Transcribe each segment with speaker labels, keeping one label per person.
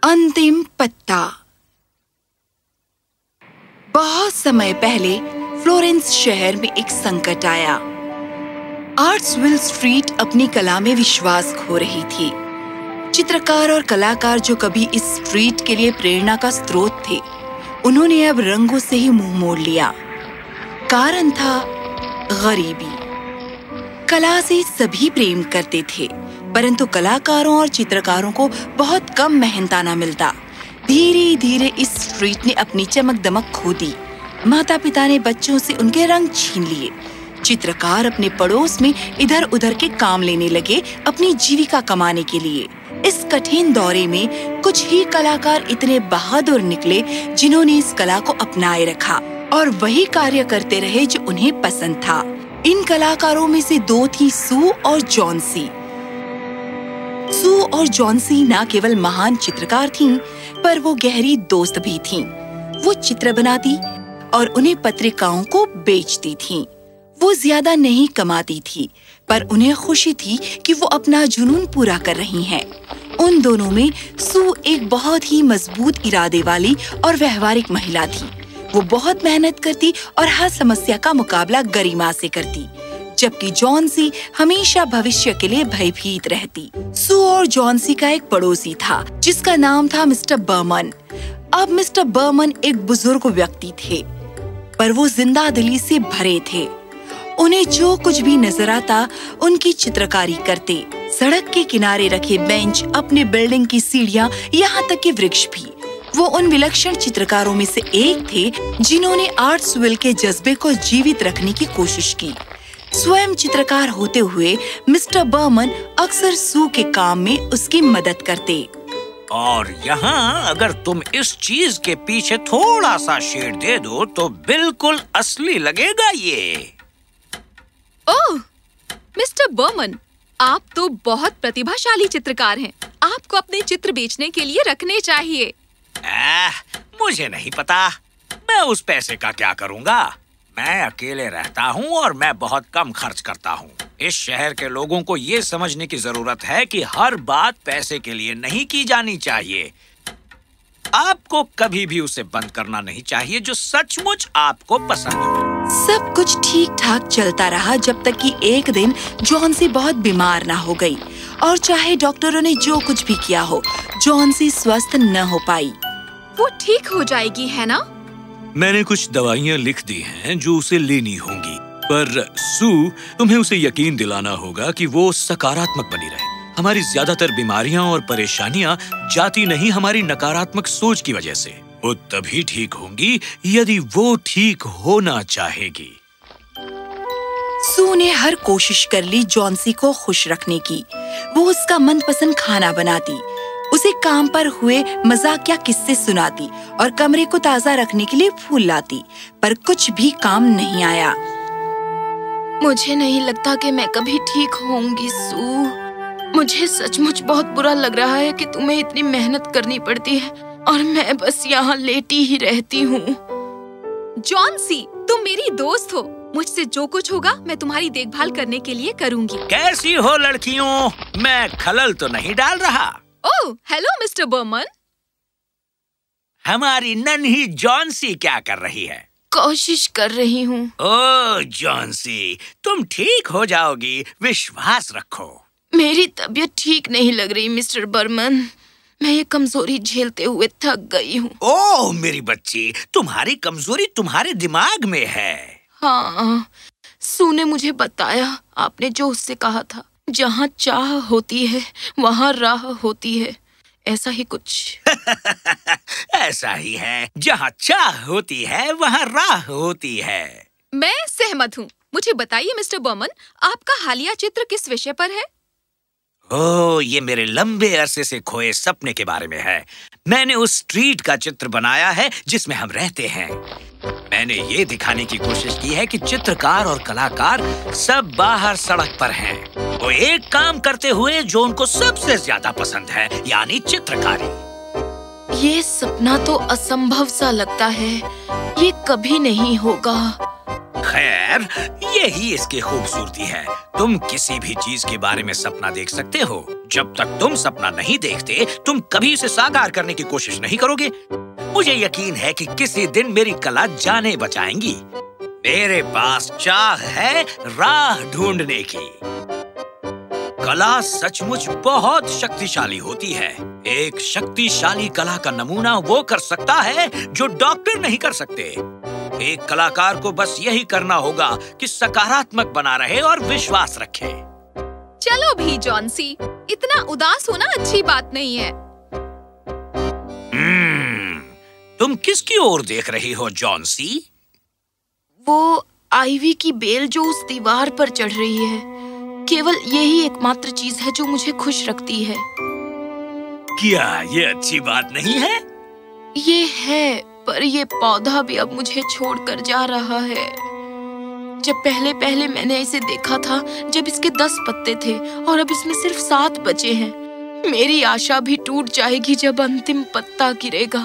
Speaker 1: अंतिम पत्ता। बहुत समय पहले फ्लोरेंस शहर में एक संकट आया। आर्ट्सविल स्ट्रीट अपनी कला में विश्वास खो रही थी। चित्रकार और कलाकार जो कभी इस स्ट्रीट के लिए प्रेरणा का स्रोत थे, उन्होंने अब रंगों से ही मुंह मोड़ लिया। कारण था गरीबी। कला से सभी प्रेम करते थे, परंतु कलाकारों और चित्रकारों को बहुत कम मेहनताना मिलता। धीरे धीरे इस स्ट्रीट ने अपनी चमक दमक खो दी। माता पिता ने बच्चों से उनके रंग छीन लिए। चित्रकार अपने पड़ोस में इधर उधर के काम लेने लगे अपनी जीविका कमाने के लिए। इस कठिन दौरे में कुछ ही कलाकार इतने बहादुर निकले जिन्होंने इस कला को अपनाए रखा और वही कार्य करते रहे जो उन्हें पसंद था। इन कलाकारों में से दो थी सू और जॉन्सी। सू और जॉन्सी न केवल महान चित्रकार थीं, पर वो गहरी दोस्त भी थीं। वो चित्र बनाती और उन्हें पत्रिकाओं को बेचती थीं। वो ज्यादा नहीं कमाती थी, पर उन्हें खुशी थी कि वो अपना जुनून पूरा कर रही हैं। उन दोनों में सू एक बहुत ही मजबूत इरादे वाली और व्यवहारिक महिला थी। वो बहुत मेहनत करती और हर समस्या का मुकाबला गरिमा से करती, जबकि जॉन्सी हमेशा भविष्य के लिए भयभीत रहती। सू और जॉन्सी का एक पड़ोसी था जिसका नाम था मिस्टर बर्मन। अब मिस्टर बर्मन एक बुजुर्ग व्यक्ति थे, पर वो जिंदा दिली से भरे थे। उन्हें जो कुछ भी नजर आता उनकी चित्रकारी करते। सड़क के किनारे रखे बेंच, अपने बिल्डिंग की सीढ़ियां, यहाँ तक कि वृक्ष भी। वो उन विलक्षण चित्रकारों में से एक थे जिन्होंने आर्ट्सविल के जज्बे को जीवित रखने की कोशिश की। स्वयं चित्रकार होते हुए मिस्टर बर्मन अक्सर सू के काम में उसकी मदद करते।
Speaker 2: और यहाँ अगर तुम इस चीज के पीछे थोड़ा सा शेड दे दो तो बिल्कुल असली लगेगा ये।
Speaker 3: ओह, मिस्टर बर्मन, आप तो बहुत प्रतिभाशाली चित्रकार हैं। आपको अपने चित्र बेचने के लिए रखने चाहिए।
Speaker 2: मुझे नहीं पता, मैं उस पैसे का क्या करूँगा। मैं अकेले रहता हूँ और मैं बहुत कम खर्च करता हूँ। इस शहर के लोगों को ये समझने की जरूरत है कि हर बात पैसे के लिए नहीं की जानी चाहिए। आपको कभी भी उसे बंद करना नहीं चाहिए जो सचमुच आपको पसंद हो।
Speaker 1: सब कुछ ठीक ठाक चलता रहा जब तक कि एक दिन जॉन्सी बहुत बीमार ना हो गई, और चाहे डॉक्टरों ने जो कुछ भी किया हो, जॉन्सी स्वस्थ न हो पाई।
Speaker 3: वो ठीक हो जाएगी, है ना?
Speaker 4: मैंने कुछ दवाइयाँ लिख दी हैं जो उसे लेनी होंगी, पर सू, तुम्हें उसे यकीन दिलाना होगा कि वो सकारात्मक बनी रहे। हमारी ज्यादातर बीमारियां और परेशानियां जाती नहीं हमारी नकारात्मक सोच की वजह से। वो तभी ठीक होंगी यदि वो ठीक होना चाहेगी।
Speaker 1: सू ने हर कोशिश कर ली जॉन्सी को खुश रखने की। वो उसका मनपसंद खाना बनाती, उसे काम पर हुए मजाकिया किस्से सुनाती और कमरे को ताजा रखने के लिए फूल लाती, पर कुछ भी काम नहीं आया।
Speaker 5: मुझे नहीं लगता कि मैं कभी ठीक होंगी सू। मुझे सचमुच बहुत बुरा लग रहा है कि तुम्हें इतनी मेहनत करनी पड़ती है और मैं बस यहाँ लेटी ही रहती हूँ।
Speaker 3: जॉन्सी, तुम मेरी दोस्त हो। मुझसे जो कुछ होगा मैं तुम्हारी देखभाल करने के लिए करूँगी।
Speaker 2: कैसी हो लड़कियों? मैं खलल तो नहीं डाल रहा?
Speaker 3: Oh, hello mister Barman.
Speaker 2: हमारी नन्ही जॉन्सी क्या कर रही है?
Speaker 5: कोशिश कर रही हूँ।
Speaker 2: ओह जॉन्सी, तुम ठीक हो जाओगी, विश्वास रखो।
Speaker 5: मेरी तबीयत ठीक नहीं लग रही मिस्टर बर्मन। मैं ये कमजोरी झेलते हुए थक गई हूँ।
Speaker 2: ओह मेरी बच्ची, तुम्हारी कमजोरी तुम्हारे दिमाग में है।
Speaker 5: हाँ, सू ने मुझे बताया। आपने जो उससे कहा था, जहाँ चाह होती है वहाँ राह होती है, ऐसा ही कुछ।
Speaker 2: ऐसा ही है, जहाँ चाह होती है वहाँ राह होती है।
Speaker 3: मैं सहमत हूँ। मुझे बताइए मिस्टर बर्मन, आपका हालिया चित्र किस विषय पर है?
Speaker 2: ओह, ये मेरे लंबे अरसे से खोए सपने के बारे में है। मैंने उस स्ट्रीट का चित्र बनाया है जिसमें हम रहते हैं। मैंने ये दिखाने की कोशिश की है कि चित्रकार और कलाकार सब बाहर सड़क पर हैं। वो एक काम करते हुए जो उनको सबसे ज्यादा पसंद है, यानी चित्रकारी।
Speaker 5: ये सपना तो असंभव सा लगता है। ये कभी नहीं होगा।
Speaker 2: खैर, यही इसकी खूबसूरती है। तुम किसी भी चीज के बारे में सपना देख सकते हो। जब तक तुम सपना नहीं देखते, तुम कभी इसे साकार करने की कोशिश नहीं करोगे। मुझे यकीन है कि किसी दिन मेरी कला जाने बचाएंगी। मेरे पास चाह है राह ढूंढने की। कला सचमुच बहुत शक्तिशाली होती है। एक शक्तिशाली कला का नमूना वो कर सकता है जो डॉक्टर नहीं कर सकते। एक कलाकार को बस यही करना होगा कि सकारात्मक बना रहे और विश्वास रखे।
Speaker 3: चलो भी जॉन्सी, इतना उदास होना अच्छी बात नहीं है।
Speaker 2: तुम किसकी ओर देख रही हो जॉन्सी?
Speaker 5: वो आइवी की बेल जो उस दीवार पर चढ़ रही है। केवल यही एकमात्र चीज है जो मुझे खुश रखती है।
Speaker 2: क्या ये अच्छी बात नहीं है?
Speaker 5: ये है, पर ये पौधा भी अब मुझे छोड़कर जा रहा है। जब पहले मैंने इसे देखा था, जब इसके 10 पत्ते थे और अब इसमें सिर्फ 7 बचे हैं। मेरी आशा भी टूट जाएगी जब अंतिम पत्ता गिरेगा।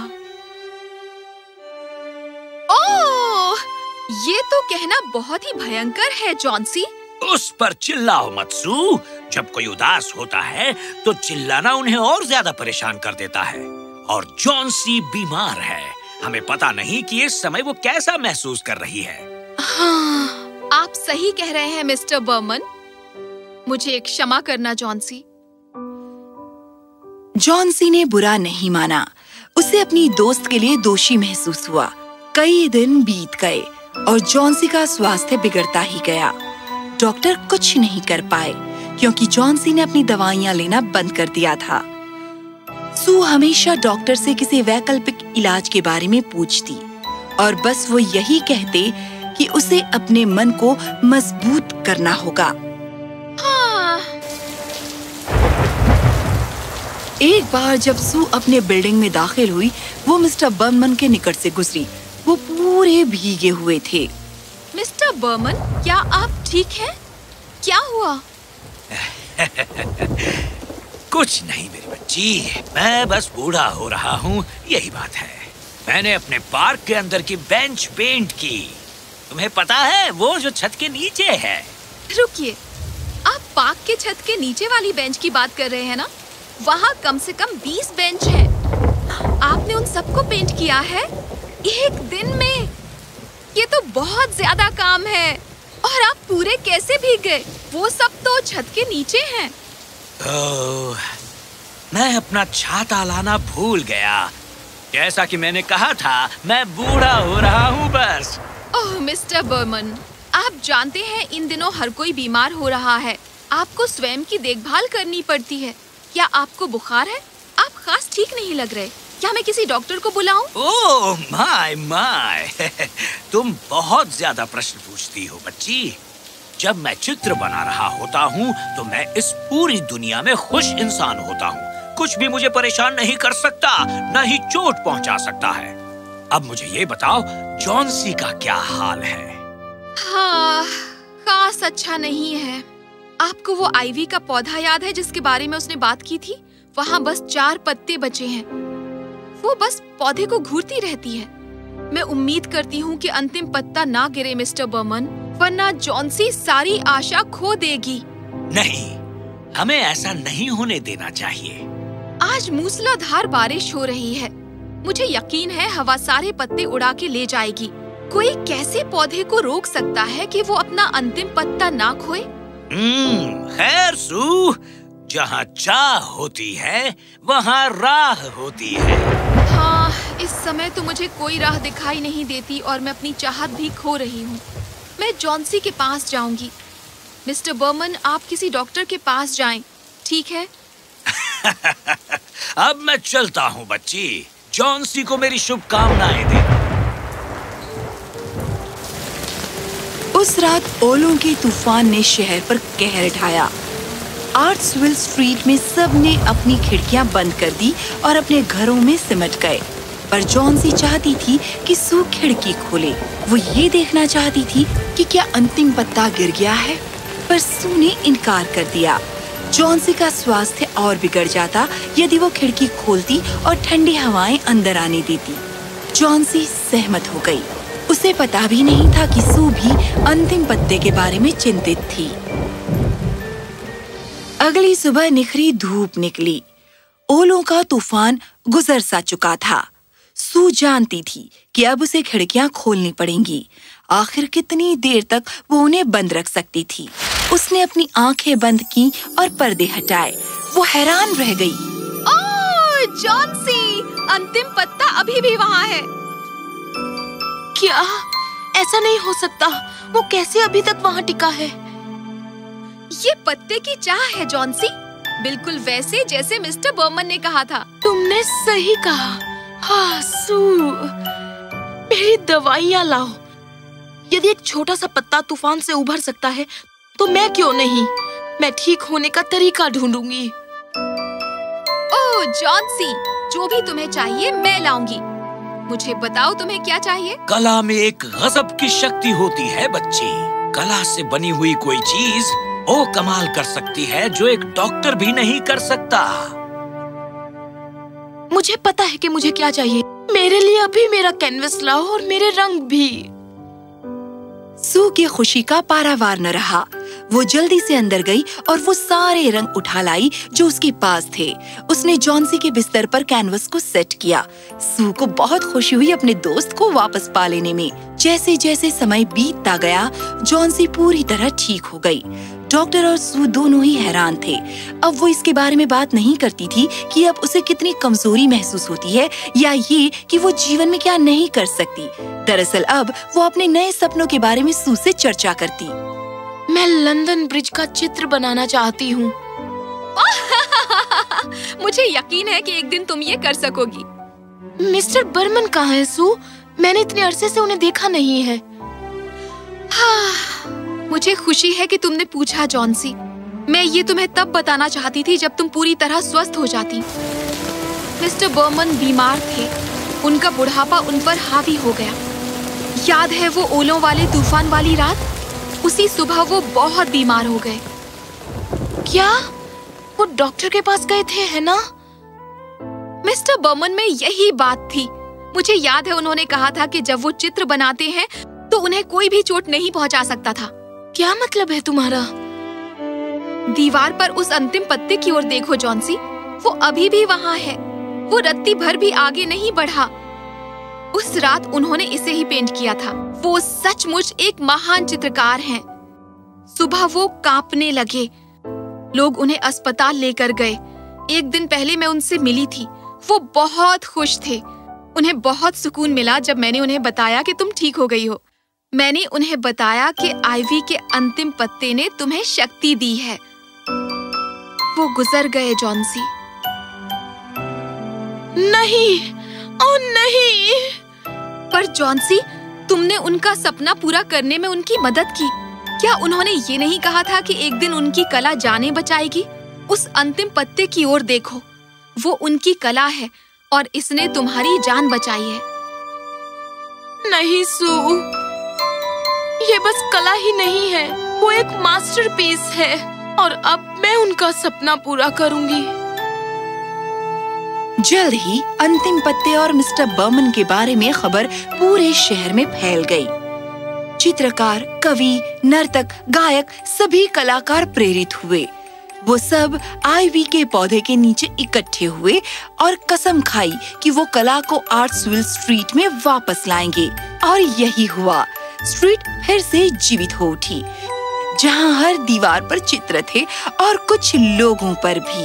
Speaker 3: ओह, ये तो कहना बहुत ही भयंकर है जॉन्सी।
Speaker 2: उस पर चिल्लाओ मत सू। जब कोई उदास होता है तो चिल्लाना उन्हें और ज्यादा परेशान कर देता है। और जॉन्सी बीमार है। हमें पता नहीं कि इस समय वो कैसा महसूस कर रही है।
Speaker 3: हाँ, आप सही कह रहे हैं मिस्टर बर्मन। मुझे क्षमा करना जॉन्सी।
Speaker 1: जॉन्सी ने बुरा नहीं माना। उसे अपनी दोस्त के लिए दोषी महसूस हुआ। कई दिन बीत गए और जॉन्सी का स्वास्थ्य बिगड़ता ही गया। डॉक्टर कुछ नहीं कर पाए क्योंकि जॉन्सी ने अपनी दवाइयां लेना बंद कर दिया था। सू हमेशा डॉक्टर से किसी वैकल्पिक इलाज के बारे में पूछती और बस वो यही कहते कि उसे अपने मन को मजबूत करना होगा।
Speaker 3: हाँ।
Speaker 1: एक बार जब सू अपने बिल्डिंग में दाखिल हुई, वो मिस्टर बर्मन के निकट से गुजरी। वो पूरे भीगे हुए थे।
Speaker 3: मिस्टर बर्मन, क्या आप ठीक हैं? क्या हुआ?
Speaker 2: कुछ नहीं मेरी बच्ची, मैं बस बूढ़ा हो रहा हूँ, यही बात है। मैंने अपने पार्क के अंदर की बेंच पेंट की। तुम्हें पता है, वो जो छत के नीचे है।
Speaker 3: रुकिए, आप पार्क के छत के नीचे वाली बेंच की बात कर रहे हैं ना? वहाँ कम से कम 20 बेंच हैं। आपने उन सबको पेंट किया है एक दिन में? ये तो बहुत ज्यादा काम है। और आप पूरे कैसे भीग गए? वो सब तो छत के नीचे हैं।
Speaker 2: ओह, मैं अपना छाता लाना भूल गया। जैसा कि मैंने कहा था, मैं बूढ़ा हो रहा हूँ बस।
Speaker 3: ओह मिस्टर बर्मन, आप जानते हैं इन दिनों हर कोई बीमार हो रहा है। आपको स्वयं की देखभाल करनी पड़ती है। क्या आपको बुखार है? आप खास ठीक नहीं लग रहे। क्या मैं किसी डॉक्टर को बुलाऊं?
Speaker 2: ओह माय तुम बहुत ज्यादा प्रश्न पूछती हो बच्ची। जब मैं चित्र बना रहा होता हूँ तो मैं इस पूरी दुनिया में खुश इंसान होता हूँ। कुछ भी मुझे परेशान नहीं कर सकता, न ही चोट पहुँचा सकता है। अब मुझे ये बताओ, जॉन्सी का क्या हाल है?
Speaker 3: हाँ, खास अच्छा नहीं है। आपको वो आइवी का पौधा याद है जिसके बारे में उसने बात की थी? वहाँ बस 4 पत्ते बचे हैं। वो बस पौधे को घूरती रहती है। मैं उम्मीद करती हूँ कि अंतिम पत्ता ना गिरे मिस्टर बर्मन, वरना जॉन्सी सारी आशा खो देगी।
Speaker 2: नहीं, हमें ऐसा नहीं होने देना चाहिए।
Speaker 3: आज मूसलाधार बारिश हो रही है। मुझे यकीन है हवा सारे पत्ते उड़ा के ले जाएगी। कोई कैसे पौधे को रोक सकता है कि वो अपना अंतिम पत्ता ना खोए?
Speaker 2: खैर सू, जहाँ चाह होती है वहाँ राह होती है।
Speaker 3: हाँ, इस समय तो मुझे कोई राह दिखाई नहीं देती और मैं अपनी चाहत भी खो रही हूँ। मैं जॉन्सी के पास जाऊंगी। मिस्टर बर्मन, आप किसी डॉक्टर के पास जाएं, ठीक है?
Speaker 2: अब मैं चलता हूँ बच्ची। जॉन्सी को मेरी शुभकामनाएं देना।
Speaker 1: उस रात ओलों के तूफान ने शहर पर कहर ढाया। आर्ट्सविल स्ट्रीट में सबने अपनी खिड़कियां बंद कर दी और अपने घरों में सिमट गए। पर जॉन्सी चाहती थी कि सू खिड़की खोले। वो ये देखना चाहती थी कि क्या अंतिम पत्ता गिर गया है, पर सू ने इनकार कर दिया। जॉन्सी का स्वास्थ्य और बिगड़ जाता यदि वो खिड़की खोलती और ठंडी हवाएं अंदर आने देती। जॉन्सी सहमत हो गई। उसे पता भी नहीं था कि सू भी अंतिम पत्ते के बारे में चिंतित थी। अगली सुबह निखरी धूप निकली। ओलों का तूफान गुजर सा चुका था। सू जानती थी कि अब उसे खिड़कियां खोलनी पड़ेंगी। आखिर कितनी देर तक वो उन्हें बंद रख सकती थी। उसने अपनी आंखें बंद की और पर्दे हटाए। वो हैरान रह गई।
Speaker 3: ओह, जॉन्सी, अंतिम पत्ता अभी भी वहाँ है।
Speaker 5: क्या? ऐसा नहीं हो सकता। वो कैसे अभी तक वहाँ टिका है?
Speaker 3: ये पत्ते की चाह है जॉन्सी, बिल्कुल वैसे जैसे मिस्टर बर्मन ने कहा था।
Speaker 5: तुमने सही कहा। हाँ सू, मेरी दवाइयाँ लाओ। यदि एक छोटा सा पत्ता तूफान से उभर सकता है तो मैं क्यों नहीं? मैं ठीक होने का तरीका ढूंढूंगी।
Speaker 3: ओह जॉन्सी, जो भी तुम्हें चाहिए मैं लाऊंगी। मुझे बताओ तुम्हें क्या चाहिए?
Speaker 2: कला में एक गजब की शक्ति होती है बच्ची। कला से बनी हुई कोई चीज वो कमाल कर सकती है जो एक डॉक्टर भी नहीं कर सकता।
Speaker 5: मुझे पता है कि मुझे क्या चाहिए। मेरे लिए अभी मेरा कैनवस लाओ और मेरे रंग भी।
Speaker 1: सू की खुशी का पारावार न रहा। वो जल्दी से अंदर गई और वो सारे रंग उठा लाई जो उसके पास थे। उसने जॉन्सी के बिस्तर पर कैनवस को सेट किया। सू को बहुत खुशी हुई अपने दोस्त को वापस पा लेने में। जैसे जैसे समय बीतता गया, जॉन्सी पूरी तरह ठीक हो गई। डॉक्टर और सू दोनों ही हैरान थे। अब वो इसके बारे में बात नहीं करती थी कि अब उसे कितनी कमजोरी महसूस होती है या ये कि वो जीवन में क्या नहीं कर सकती। दरअसल अब वो अपने नए सपनों के बारे में सू से चर्चा करती।
Speaker 5: मैं लंदन ब्रिज का चित्र बनाना चाहती हूँ।
Speaker 3: मुझे यकीन है कि एक दिन तुम ये कर सकोगी।
Speaker 5: मिस्टर बर्मन कहाँ है सू? मैंने इतने अरसे से उन्हें देखा नहीं है।
Speaker 3: मुझे खुशी है कि तुमने पूछा जॉन्सी। मैं ये तुम्हें तब बताना चाहती थी जब तुम पूरी तरह स्वस्थ हो जाती। मिस्टर बर्मन बीमार थे। उनका बुढ़ापा उन पर हावी हो गया। याद है वो ओलों वाले तूफान वाली रात? उसी सुबह वो बहुत बीमार हो गए।
Speaker 5: क्या वो डॉक्टर के पास गए थे, है ना?
Speaker 3: मिस्टर बर्मन में यही बात थी। मुझे याद है उन्होंने कहा था कि जब वो चित्र बनाते हैं तो उन्हें कोई भी चोट नहीं पहुंचा सकता था।
Speaker 5: क्या मतलब है तुम्हारा?
Speaker 3: दीवार पर उस अंतिम पत्ते की ओर देखो जॉन्सी, वो अभी भी वहाँ है। वो रत्ती भर भी आगे नहीं बढ़ा। उस रात उन्होंने इसे ही पेंट किया था। वो सचमुच एक महान चित्रकार हैं। सुबह वो कांपने लगे। लोग उन्हें अस्पताल लेकर गए। एक दिन पहले मैं उनसे मिली थी। वो बहुत खुश थे। उन्हें बहुत सुकून मिला जब मैंने उन्हें बताया कि तुम ठीक हो गई हो। मैंने उन्हें बताया कि आइवी के अंतिम पत्ते ने तुम्हें शक्ति दी है। वो गुजर गए जॉन्सी।
Speaker 5: नहीं, ओ नहीं।
Speaker 3: पर जॉन्सी, तुमने उनका सपना पूरा करने में उनकी मदद की। क्या उन्होंने ये नहीं कहा था कि एक दिन उनकी कला जाने बचाएगी? उस अंतिम पत्ते की ओर देखो, वो उनकी कला है और इसने तुम्हारी जान बचाई है।
Speaker 5: नहीं सू, ये बस कला ही नहीं है, वो एक मास्टरपीस है और अब मैं उनका सपना पूरा करूंगी।
Speaker 1: जल्द ही अंतिम पत्ते और मिस्टर बर्मन के बारे में खबर पूरे शहर में फैल गई। चित्रकार, कवि, नर्तक, गायक, सभी कलाकार प्रेरित हुए। वो सब आइवी के पौधे के नीचे इकट्ठे हुए और कसम खाई कि वो कला को आर्ट्सविल स्ट्रीट में वापस लाएंगे। और यही हुआ। स्ट्रीट फिर से जीवित हो उठी, जहां हर दीवार पर चित्र थे और कुछ लोगों पर भी।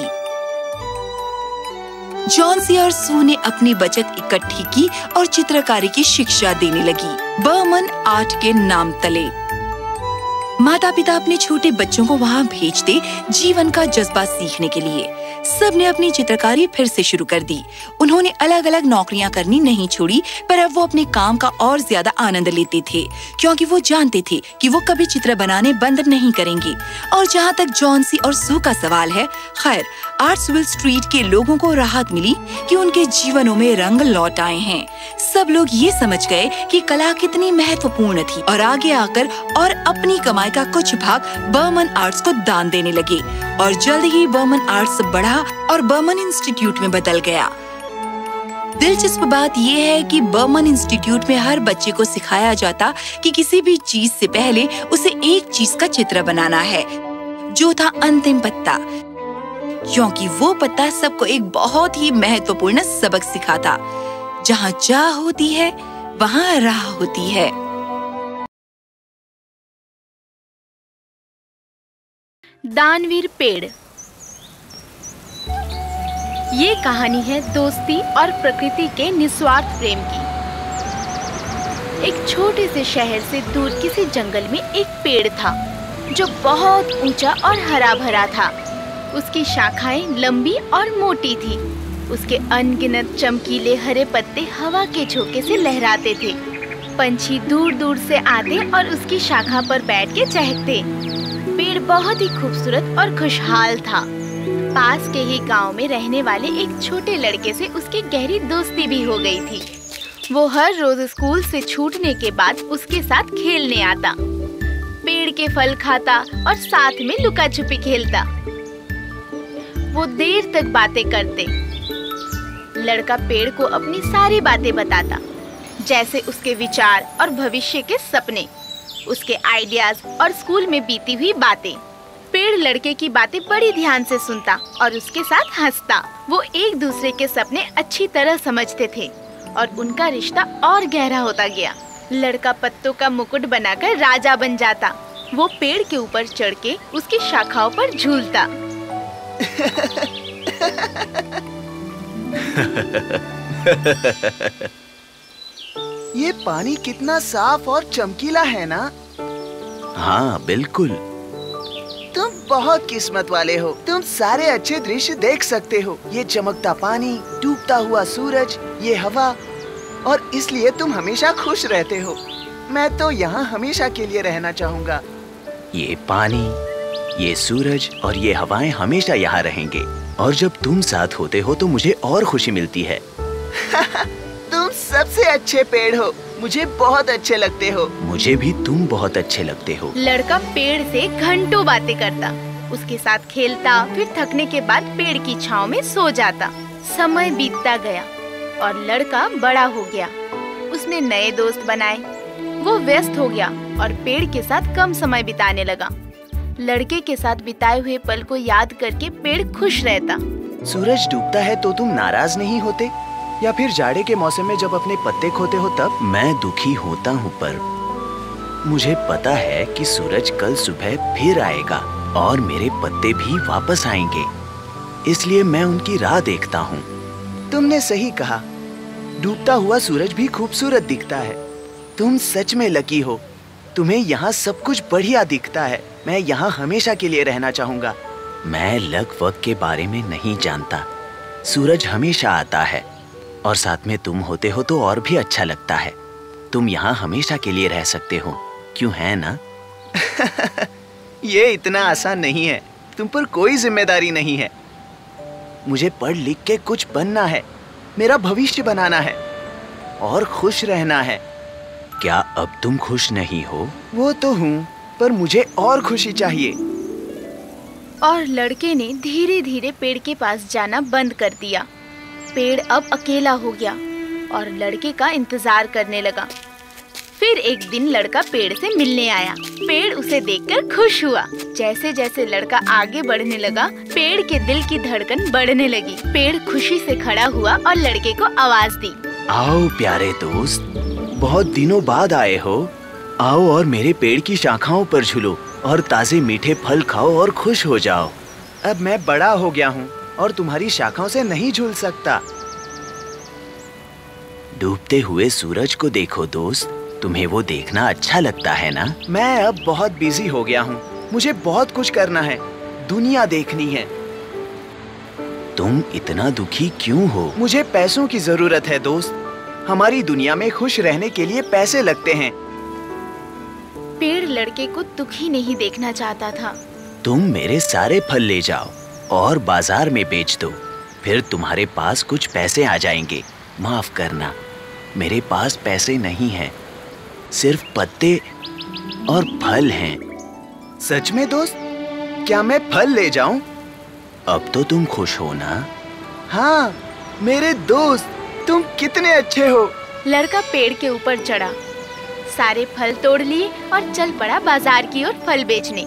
Speaker 1: जॉन्सी और सू ने अपनी बचत इकट्ठी की और चित्रकारी की शिक्षा देने लगी, बर्मन आर्ट के नाम तले। माता पिता अपने छोटे बच्चों को वहाँ भेजते जीवन का जज्बा सीखने के लिए। सब ने अपनी चित्रकारी फिर से शुरू कर दी। उन्होंने अलग अलग नौकरियां करनी नहीं छोड़ी, पर अब वो अपने काम का और ज्यादा आनंद लेते थे, क्योंकि वो जानते थे कि वो कभी चित्र बनाने बंद नहीं करेंगे। और जहाँ तक जॉन्सी और सू का सवाल है, खैर आर्ट्सविल स्ट्रीट के लोगों को राहत मिली कि उनके जीवनों में रंग लौट आए हैं। सब लोग ये समझ गए कि कला कितनी महत्वपूर्ण थी और आगे आकर और अपनी कमाई का कुछ भाग बर्मन आर्ट्स को दान देने लगे। और जल्द ही बर्मन आर्ट्स बढ़ा और बर्मन इंस्टीट्यूट में बदल गया। दिलचस्प बात यह है कि बर्मन इंस्टीट्यूट में हर बच्चे को सिखाया जाता कि किसी भी चीज से पहले उसे एक चीज का चित्र बनाना है, जो था अंतिम पत्ता, क्योंकि वो पत्ता सबको एक बहुत ही महत्वपूर्ण सबक सिखाता। जहाँ चाह होती है वहाँ राह होती है।
Speaker 5: दानवीर पेड़। ये कहानी है दोस्ती और प्रकृति के निस्वार्थ प्रेम की। एक छोटे से शहर से दूर किसी जंगल में एक पेड़ था जो बहुत ऊंचा और हरा भरा था। उसकी शाखाएं लंबी और मोटी थी। उसके अनगिनत चमकीले हरे पत्ते हवा के झोंके से लहराते थे। पंछी दूर दूर से आते और उसकी शाखा पर बैठ के चहकते। पेड़ बहुत ही खूबसूरत और खुशहाल था। पास के ही गांव में रहने वाले एक छोटे लड़के से उसकी गहरी दोस्ती भी हो गई थी। वो हर रोज स्कूल से छूटने के बाद उसके साथ खेलने आता, पेड़ के फल खाता और साथ में लुका छुपी खेलता। वो देर तक बातें करते। लड़का पेड़ को अपनी सारी बातें बताता, जैसे उसके विचार और भविष्य के सपने, उसके आइडियाज और स्कूल में बीती हुई बातें। पेड़ लड़के की बातें बड़ी ध्यान से सुनता और उसके साथ हंसता। वो एक दूसरे के सपने अच्छी तरह समझते थे और उनका रिश्ता और गहरा होता गया। लड़का पत्तों का मुकुट बनाकर राजा बन जाता। वो पेड़ के ऊपर चढ़ के उसकी शाखाओं पर झूलता।
Speaker 6: ये पानी कितना साफ और चमकीला है ना?
Speaker 7: हाँ बिल्कुल।
Speaker 6: तुम बहुत किस्मत वाले हो। तुम सारे अच्छे दृश्य देख सकते हो। ये चमकता पानी, डूबता हुआ सूरज, ये हवा, और इसलिए तुम हमेशा खुश रहते हो। मैं तो यहाँ हमेशा के लिए रहना चाहूँगा।
Speaker 7: ये पानी, ये सूरज और ये हवाएं हमेशा यहाँ रहेंगे, और जब तुम साथ होते हो तो मुझे और खुशी मिलती है।
Speaker 6: तुम सबसे अच्छे पेड़ हो। मुझे बहुत अच्छे लगते हो।
Speaker 7: मुझे भी तुम बहुत अच्छे लगते हो।
Speaker 5: लड़का पेड़ से घंटों बातें करता, उसके साथ खेलता, फिर थकने के बाद पेड़ की छांव में सो जाता। समय बीतता गया और लड़का बड़ा हो गया। उसने नए दोस्त बनाए। वो व्यस्त हो गया और पेड़ के साथ कम समय बिताने लगा। लड़के के साथ बिताए हुए पल को याद करके पेड़ खुश रहता।
Speaker 6: सूरज डूबता है तो तुम नाराज नहीं होते? या फिर जाड़े के मौसम में जब अपने पत्ते खोते हो तब?
Speaker 7: मैं दुखी होता हूँ, पर मुझे पता है कि सूरज कल सुबह फिर आएगा और मेरे पत्ते भी वापस आएंगे, इसलिए मैं उनकी राह देखता हूँ।
Speaker 6: तुमने सही कहा। डूबता हुआ सूरज भी खूबसूरत दिखता है। तुम सच में लकी हो। तुम्हें यहाँ सब कुछ बढ़िया दिखता है। मैं यहाँ हमेशा के लिए रहना चाहूँगा।
Speaker 7: मैं लक वक्त के बारे में नहीं जानता। सूरज हमेशा आता है और साथ में तुम होते हो तो और भी अच्छा लगता है। तुम यहाँ हमेशा के लिए रह सकते हो, क्यों है ना?
Speaker 6: ये इतना आसान नहीं है। तुम पर कोई जिम्मेदारी नहीं है। मुझे पढ़ लिख के कुछ बनना है, मेरा भविष्य बनाना है और खुश रहना है।
Speaker 7: क्या अब तुम खुश नहीं हो?
Speaker 6: वो तो हूँ, पर मुझे और खुशी चाहिए।
Speaker 5: और लड़के ने धीरे धीरे पेड़ के पास जाना बंद कर दिया। पेड़ अब अकेला हो गया और लड़के का इंतजार करने लगा। फिर एक दिन लड़का पेड़ से मिलने आया। पेड़ उसे देखकर खुश हुआ। जैसे जैसे लड़का आगे बढ़ने लगा, पेड़ के दिल की धड़कन बढ़ने लगी। पेड़ खुशी से खड़ा हुआ और लड़के को आवाज दी।
Speaker 7: आओ प्यारे दोस्त, बहुत दिनों बाद आए हो। आओ और मेरे पेड़ की शाखाओं पर झूलो और ताजे मीठे फल खाओ और खुश हो जाओ।
Speaker 6: अब मैं बड़ा हो गया हूँ और तुम्हारी शाखाओं से नहीं झूल सकता।
Speaker 7: डूबते हुए सूरज को देखो दोस्त, तुम्हें वो देखना अच्छा लगता है ना?
Speaker 6: मैं अब बहुत बिजी हो गया हूँ। मुझे बहुत कुछ करना है, दुनिया देखनी है।
Speaker 7: तुम इतना दुखी क्यों हो?
Speaker 6: मुझे पैसों की जरूरत है दोस्त। हमारी दुनिया में खुश रहने के लिए पैसे लगते हैं।
Speaker 5: पेड़ लड़के को दुखी नहीं देखना चाहता था।
Speaker 7: तुम मेरे सारे फल ले जाओ और बाजार में बेच दो, फिर तुम्हारे पास कुछ पैसे आ जाएंगे। माफ करना, मेरे पास पैसे नहीं हैं, सिर्फ पत्ते और फल हैं।
Speaker 6: सच में दोस्त? क्या मैं फल ले जाऊं?
Speaker 7: अब तो तुम खुश हो ना?
Speaker 6: हाँ मेरे दोस्त, तुम कितने अच्छे हो।
Speaker 8: लड़का पेड़ के ऊपर चढ़ा, सारे फल तोड़ लिए और चल पड़ा बाजार की ओर फल बेचने।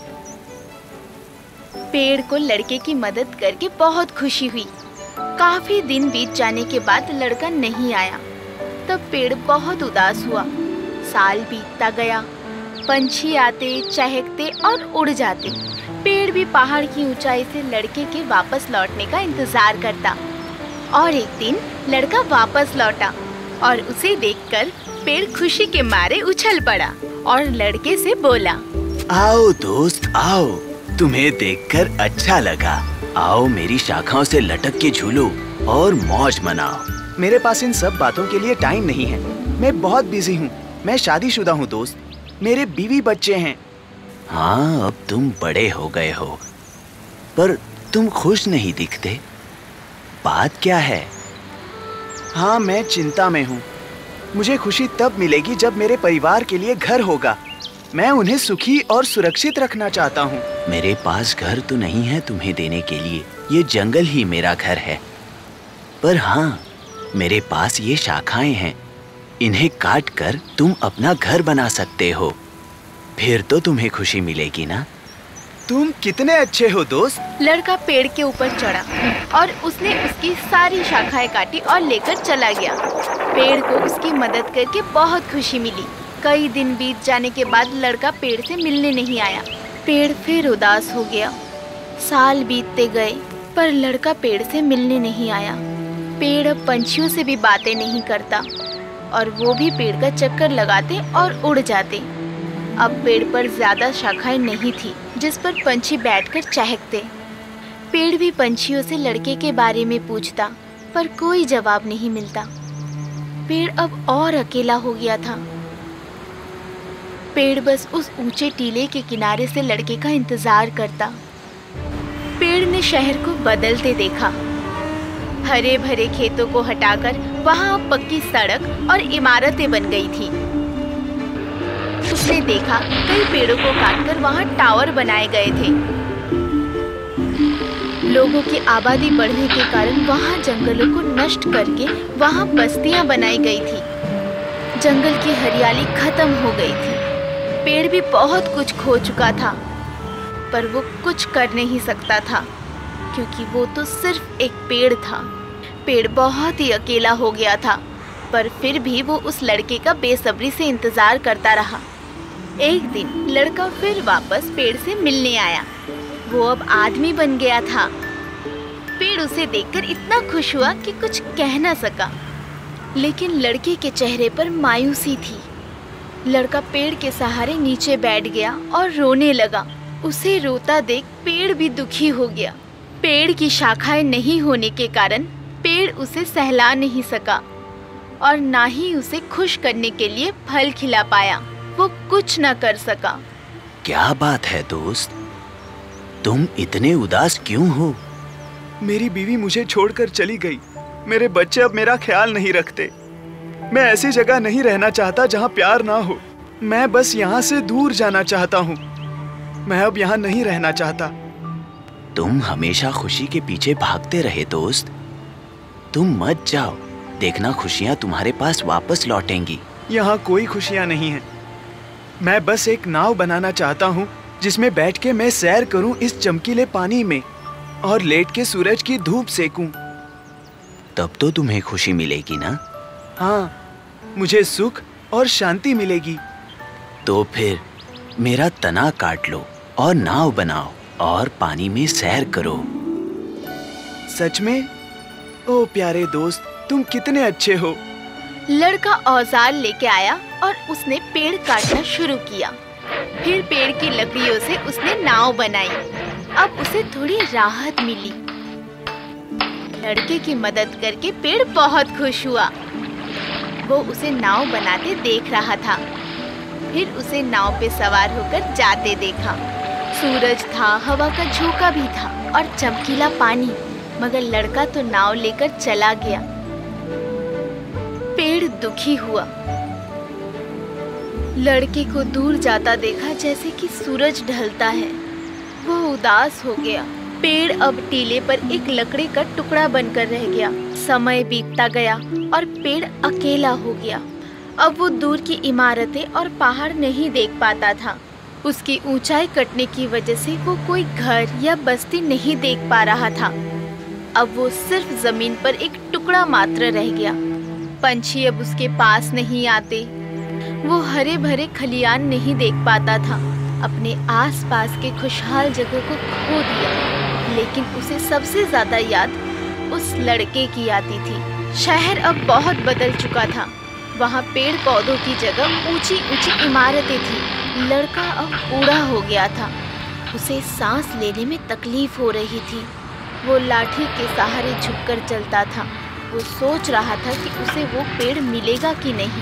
Speaker 8: पेड़ को लड़के की मदद करके बहुत खुशी हुई। काफी दिन बीत जाने के बाद लड़का नहीं आया, तब पेड़ बहुत उदास हुआ। साल बीतता गया, पंछी आते, चहकते और उड़ जाते। पेड़ भी पहाड़ की ऊंचाई से लड़के के वापस लौटने का इंतजार करता। और एक दिन लड़का वापस लौटा और उसे देखकर पेड़ खुशी के मारे उछल पड़ा और लड़के से बोला,
Speaker 7: आओ दोस्त आओ, तुम्हें देखकर अच्छा लगा। आओ मेरी शाखाओं से लटक के झूलो और मौज मनाओ।
Speaker 6: मेरे पास इन सब बातों के लिए टाइम नहीं है। मैं बहुत बिजी हूँ। मैं शादीशुदा हूँ दोस्त। मेरे बीवी बच्चे हैं।
Speaker 7: हाँ, अब तुम बड़े हो गए हो, पर तुम खुश नहीं दिखते। बात क्या है?
Speaker 6: हाँ, मैं चिंता में हूँ। मुझे खुशी तब मिलेगी जब मेरे परिवार के लिए घर होगा। मैं उन्हें सुखी और सुरक्षित रखना चाहता हूँ।
Speaker 7: मेरे पास घर तो नहीं है तुम्हें देने के लिए। ये जंगल ही मेरा घर है। पर हाँ, मेरे पास ये शाखाएं हैं। इन्हें काट कर तुम अपना घर बना सकते हो। फिर तो तुम्हें खुशी मिलेगी ना।
Speaker 6: तुम कितने अच्छे हो दोस्त।
Speaker 8: लड़का पेड़ के ऊपर चढ़ा और उसने उसकी सारी शाखाएं काटी और लेकर चला गया। पेड़ को उसकी मदद करके बहुत खुशी मिली। कई दिन बीत जाने के बाद लड़का पेड़ से मिलने नहीं आया। पेड़ फिर उदास हो गया। साल बीतते गए पर लड़का पेड़ से मिलने नहीं आया। पेड़ अब पंछियों से भी बातें नहीं करता और वो भी पेड़ का चक्कर लगाते और उड़ जाते। अब पेड़ पर ज्यादा शाखाएं नहीं थी जिस पर पंछी बैठकर चहकते। पेड़ भी पंछियों से लड़के के बारे में पूछता, पर कोई जवाब नहीं मिलता। पेड़ अब और अकेला हो गया था। पेड़ बस उस ऊंचे टीले के किनारे से लड़के का इंतजार करता। पेड़ ने शहर को बदलते देखा। हरे भरे खेतों को हटाकर वहां पक्की सड़क और इमारतें बन गई थी। उसने देखा कई पेड़ों को काटकर वहां टावर बनाए गए थे। लोगों की आबादी बढ़ने के कारण वहां जंगलों को नष्ट करके वहां बस्तियां बनाई गई थी। जंगल की हरियाली खत्म हो गई थी। पेड़ भी बहुत कुछ खो चुका था, पर वो कुछ कर नहीं सकता था क्योंकि वो तो सिर्फ एक पेड़ था। पेड़ बहुत ही अकेला हो गया था, पर फिर भी वो उस लड़के का बेसब्री से इंतजार करता रहा। एक दिन लड़का फिर वापस पेड़ से मिलने आया। वो अब आदमी बन गया था। पेड़ उसे देखकर इतना खुश हुआ कि कुछ कह न सका, लेकिन लड़के के चेहरे पर मायूसी थी। लड़का पेड़ के सहारे नीचे बैठ गया और रोने लगा। उसे रोता देख पेड़ भी दुखी हो गया। पेड़ की शाखाएं नहीं होने के कारण पेड़ उसे सहला नहीं सका और ना ही उसे खुश करने के लिए फल खिला पाया। वो कुछ न कर सका।
Speaker 7: क्या बात है दोस्त, तुम इतने उदास क्यों हो?
Speaker 6: मेरी बीवी मुझे छोड़कर चली गई। मेरे बच्चे अब मेरा ख्याल नहीं रखते। मैं ऐसी जगह नहीं रहना चाहता जहाँ प्यार ना हो। मैं बस यहाँ से दूर जाना चाहता हूँ। मैं अब यहाँ नहीं रहना चाहता।
Speaker 7: तुम हमेशा खुशी के पीछे भागते रहे दोस्त। तुम मत जाओ, देखना खुशियाँ तुम्हारे पास वापस लौटेंगी।
Speaker 6: यहाँ कोई खुशियाँ नहीं हैं। मैं बस एक नाव बनाना चाहता हूँ जिसमें बैठ के मैं सैर करूँ इस चमकीले पानी में और लेट के सूरज की धूप सेकूं।
Speaker 7: तब तो तुम्हें खुशी मिलेगी ना?
Speaker 6: हाँ, मुझे सुख और शांति मिलेगी।
Speaker 7: तो फिर मेरा तना काट लो और नाव बनाओ और पानी में सैर करो।
Speaker 6: सच में? ओ प्यारे दोस्त, तुम कितने अच्छे हो।
Speaker 8: लड़का औजार लेके आया और उसने पेड़ काटना शुरू किया। फिर पेड़ की लकड़ियों से उसने नाव बनाई। अब उसे थोड़ी राहत मिली। लड़के की मदद करके पेड़ बहुत खुश हुआ। वो उसे नाव बनाते देख रहा था। फिर उसे नाव पे सवार होकर जाते देखा। सूरज था, हवा का झोंका भी था और चमकीला पानी, मगर लड़का तो नाव लेकर चला गया। पेड़ दुखी हुआ। लड़के को दूर जाता देखा जैसे कि सूरज ढलता है। वो उदास हो गया। पेड़ अब टीले पर एक लकड़ी का टुकड़ा बनकर रह गया। समय बीतता गया और पेड़ अकेला हो गया। अब वो दूर की इमारतें और पहाड़ नहीं देख पाता था। उसकी ऊंचाई कटने की वजह से वो कोई घर या बस्ती नहीं देख पा रहा था। अब वो सिर्फ जमीन पर एक टुकड़ा मात्र रह गया। पंछी अब उसके पास नहीं आते। वो हरे भरे खलियान नहीं देख पाता था। अपने आसपास के खुशहाल जगह को खो दिया, लेकिन उसे सबसे ज्यादा याद उस लड़के की आती थी। शहर अब बहुत बदल चुका था। वहाँ पेड़ पौधों की जगह ऊंची ऊंची इमारतें थी। लड़का अब बूढ़ा हो गया था। उसे सांस लेने में तकलीफ हो रही थी। वो लाठी के सहारे झुककर चलता था। वो सोच रहा था कि उसे वो पेड़ मिलेगा कि नहीं।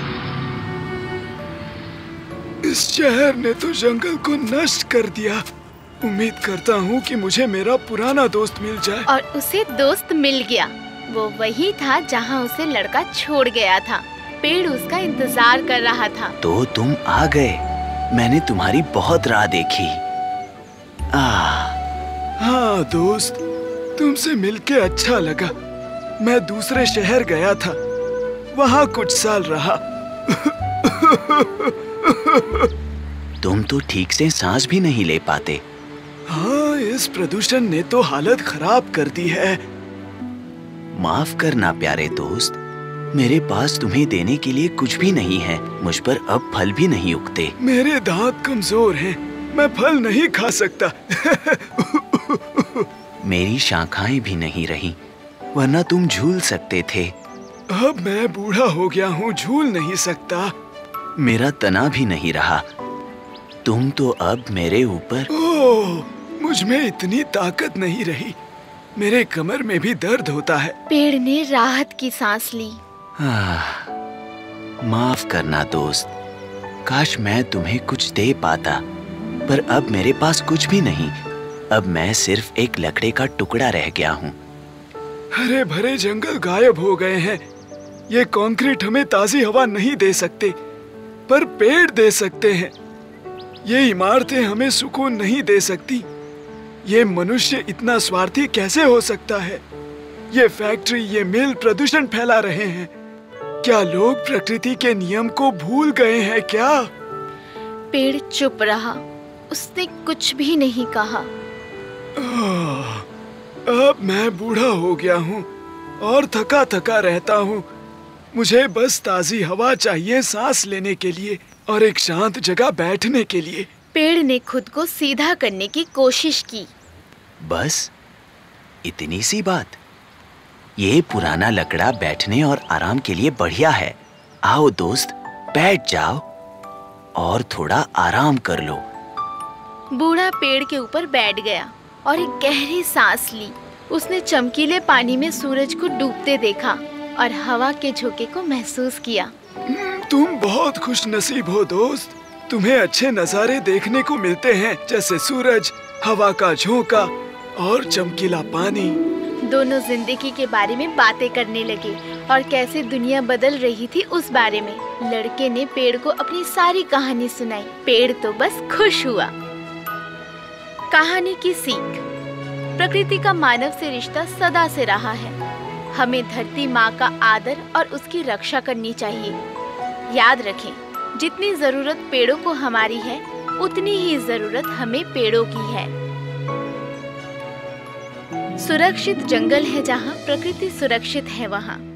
Speaker 9: इस शहर ने तो जंगल को नष्ट कर दिया। उम्मीद करता हूँ कि मुझे मेरा पुराना दोस्त मिल जाए।
Speaker 8: और उसे दोस्त मिल गया। वो वही था जहाँ उसे लड़का छोड़ गया था। पेड़ उसका इंतजार कर रहा था।
Speaker 7: तो तुम आ गए। मैंने तुम्हारी बहुत राह देखी।
Speaker 9: हाँ दोस्त, तुमसे मिलके अच्छा लगा। मैं दूसरे शहर गया था, वहाँ कुछ साल रहा।
Speaker 7: तुम तो ठीक से सांस भी नहीं ले पाते।
Speaker 9: हाँ, इस प्रदूषण ने तो हालत खराब कर दी है।
Speaker 7: माफ करना प्यारे दोस्त, मेरे पास तुम्हें देने के लिए कुछ भी नहीं है। मुझ पर अब फल भी नहीं उगते।
Speaker 9: मेरे दांत कमजोर हैं, मैं फल नहीं खा सकता।
Speaker 7: मेरी शाखाएं भी नहीं रही, वरना तुम झूल सकते थे।
Speaker 9: अब मैं बूढ़ा हो गया हूँ, झूल नहीं सकता।
Speaker 7: मेरा तना भी नहीं रहा। तुम तो अब मेरे ऊपर।
Speaker 9: ओह, मुझ में इतनी ताकत नहीं रही। मेरे कमर में भी दर्द होता है।
Speaker 8: पेड़ ने राहत की सांस ली।
Speaker 7: माफ करना दोस्त, काश मैं तुम्हें कुछ दे पाता, पर अब मेरे पास कुछ भी नहीं। अब मैं सिर्फ एक लकड़ी का टुकड़ा रह गया हूँ।
Speaker 9: हरे भरे जंगल गायब हो गए हैं। ये कंक्रीट हमें ताजी हवा नहीं दे सकते, पर पेड़ दे सकते हैं। ये इमारतें हमें सुकून नहीं दे सकती। ये मनुष्य इतना स्वार्थी कैसे हो सकता है? ये फैक्ट्री, ये मिल प्रदूषण फैला रहे हैं। क्या लोग प्रकृति के नियम को भूल गए हैं क्या?
Speaker 8: पेड़ चुप रहा। उसने कुछ भी नहीं कहा।
Speaker 9: अब मैं बूढ़ा हो गया हूँ और थका थका रहता हूँ। मुझे बस ताजी हवा चाहिए सांस लेने के लिए और एक शांत जगह बैठने के लिए।
Speaker 8: पेड़ ने खुद को सीधा करने की कोशिश की।
Speaker 7: बस इतनी सी बात? ये पुराना लकड़ा बैठने और आराम के लिए बढ़िया है। आओ दोस्त, बैठ जाओ और थोड़ा आराम कर लो।
Speaker 8: बूढ़ा पेड़ के ऊपर बैठ गया और एक गहरी सांस ली। उसने चमकीले पानी में सूरज को डूबते देखा और हवा के झोंके को महसूस किया।
Speaker 9: तुम बहुत खुश नसीब हो दोस्त। तुम्हें अच्छे नजारे देखने को मिलते हैं, जैसे सूरज, हवा का झोंका और चमकीला पानी।
Speaker 8: दोनों जिंदगी के बारे में बातें करने लगे और कैसे दुनिया बदल रही थी उस बारे में। लड़के ने पेड़ को अपनी सारी कहानी सुनाई। पेड़ तो बस खुश हुआ। कहानी की सीख: प्रकृति का मानव से रिश्ता सदा से रहा है। हमें धरती माँ का आदर और उसकी रक्षा करनी चाहिए। याद रखें, जितनी जरूरत पेड़ों को हमारी है, उतनी ही जरूरत हमें पेड़ों की है। सुरक्षित जंगल है जहाँ प्रकृति सुरक्षित है वहाँ।